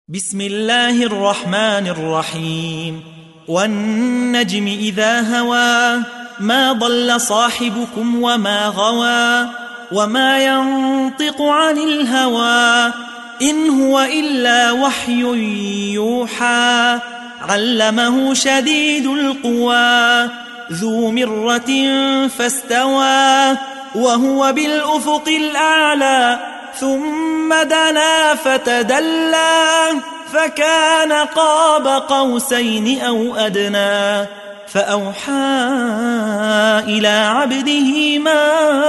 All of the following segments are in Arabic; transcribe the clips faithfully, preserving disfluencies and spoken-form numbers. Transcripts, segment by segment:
بسم الله الرحمن الرحيم والنجم إذا هوى ما ضل صاحبكم وما غوى وما ينطق عن الهوى إن هو إلا وحي يوحى علمه شديد القوى ذو مرة فاستوى وهو بالأفق الأعلى ثم دنا فتدلى فكان قاب قوسين أو أدنى فأوحى إلى عبده ما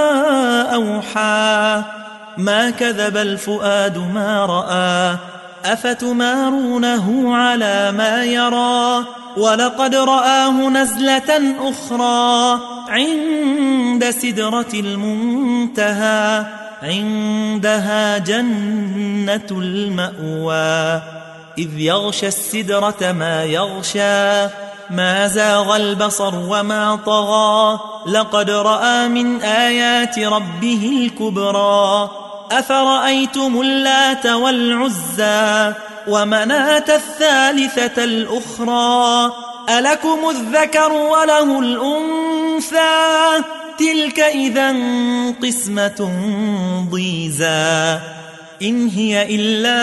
أوحى ما كذب الفؤاد ما رأى أفتمارونه على ما يرى ولقد رآه نزلة أخرى عند سدرة المنتهى عندها جنة المأوى إذ يغشى السدرة ما يغشى ما زاغ البصر وما طغى لقد رأى من آيات ربه الكبرى أفرأيتم اللات والعزى ومناة الثالثة الأخرى ألكم الذكر وله الأنثى تلك إذا قسمة ضيزى إن هي إلا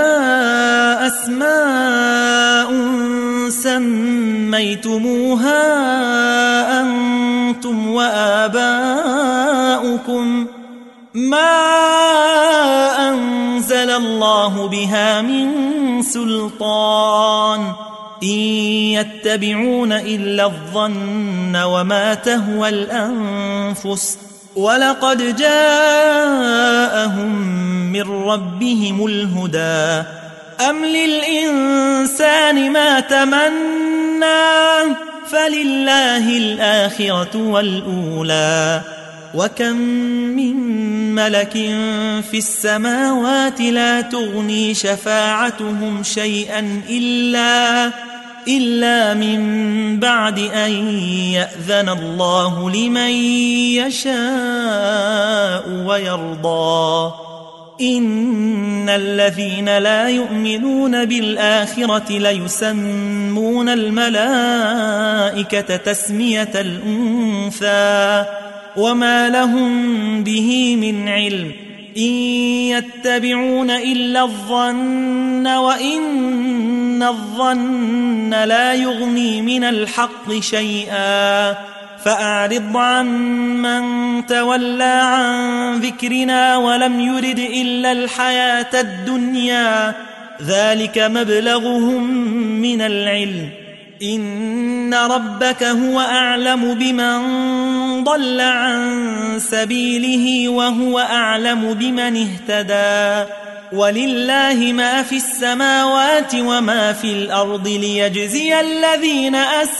أسماء سميتموها أنتم وآباؤكم ما أنزل الله بها من سلطان إن يتبعون إلا الظن وما تهوى الأنفس ولقد جاءهم من ربهم الهدى أم للإنسان ما تمنى فلله الآخرة والأولى وكم من ملك في السماوات لا تغني شفاعتهم شيئا إلا إلا من بعد أن يأذن الله لمن يشاء ويرضى إن الذين لا يؤمنون بالآخرة ليسمون الملائكة تسمية الأنثى وما لهم به من علم إن يتبعون إلا الظن وإن الظن لا يغني من الحق شيئا فأعرض عن من تولى عن ذكرنا ولم يرد إلا الحياة الدنيا ذلك مبلغهم من العلم إن ربك هو أعلم بمن ضل عن سبيله وهو أعلم بمن اهتدى ولله ما في السماوات وما في الأرض ليجزي الذين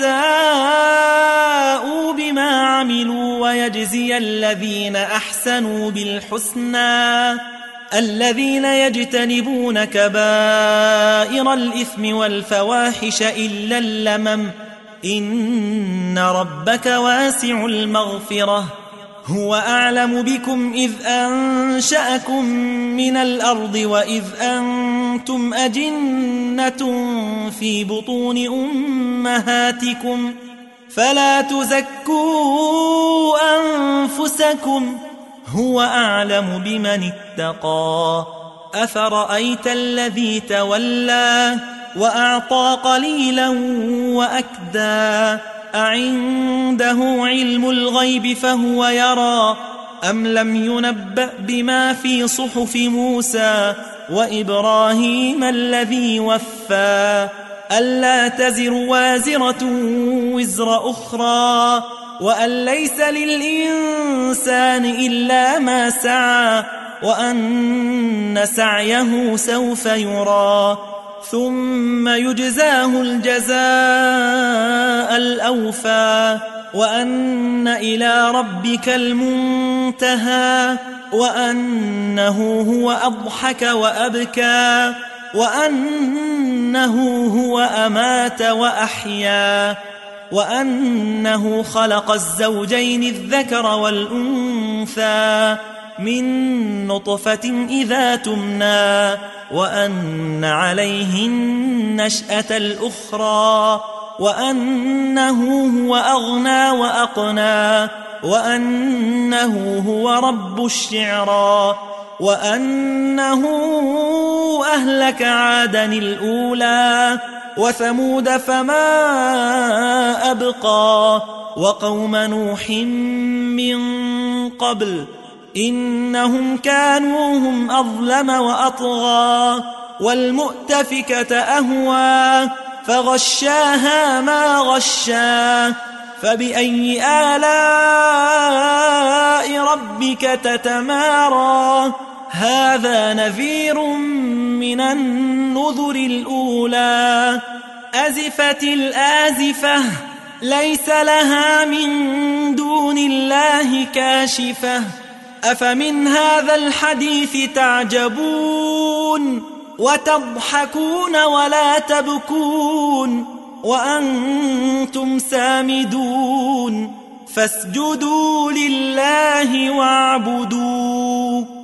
أساءوا بما عملوا ويجزي الذين أحسنوا بالحسنى الذين يجتنبون كبائر الإثم والفواحش إلا اللمم إن ربك واسع المغفرة هو أعلم بكم إذ أنشأكم من الأرض وإذ أنتم أجنة في بطون أمهاتكم فلا تزكوا أنفسكم هو أعلم بمن اتقى أفرأيت الذي تولى وأعطى قليلا وأكدى أعنده علم الغيب فهو يرى أم لم ينبأ بما في صحف موسى وإبراهيم الذي وفى ألا تزر وازرة وزر أخرى وأن ليس للإنسان إلا ما سعى وأن سعيه سوف يرى ثم يجزاه الجزاء الأوفى وأن إلى ربك المنتهى وأنه هو أضحك وأبكى وأنه هو أمات وأحيا وأنه خلق الزوجين الذكر والأنثى من نطفة إذا تمنى وأن عليه النشأة الأخرى وأنه هو أغنى وأقنى وأنه هو رب الشعرى وأنه أهلك عادا الأولى وثمود فما أبقى وقوم نوح من قبل إنهم كانوا هم أظلم وأطغى والمؤتفكة أهوى فغشاها ما غشا فبأي آلاء ربك تتمارى هذا نذير من النذر الأولى أزفت الآزفة ليس لها من دون الله كاشفة أفمن هذا الحديث تعجبون وتضحكون ولا تبكون وأنتم سامدون فاسجدوا لله واعبدوا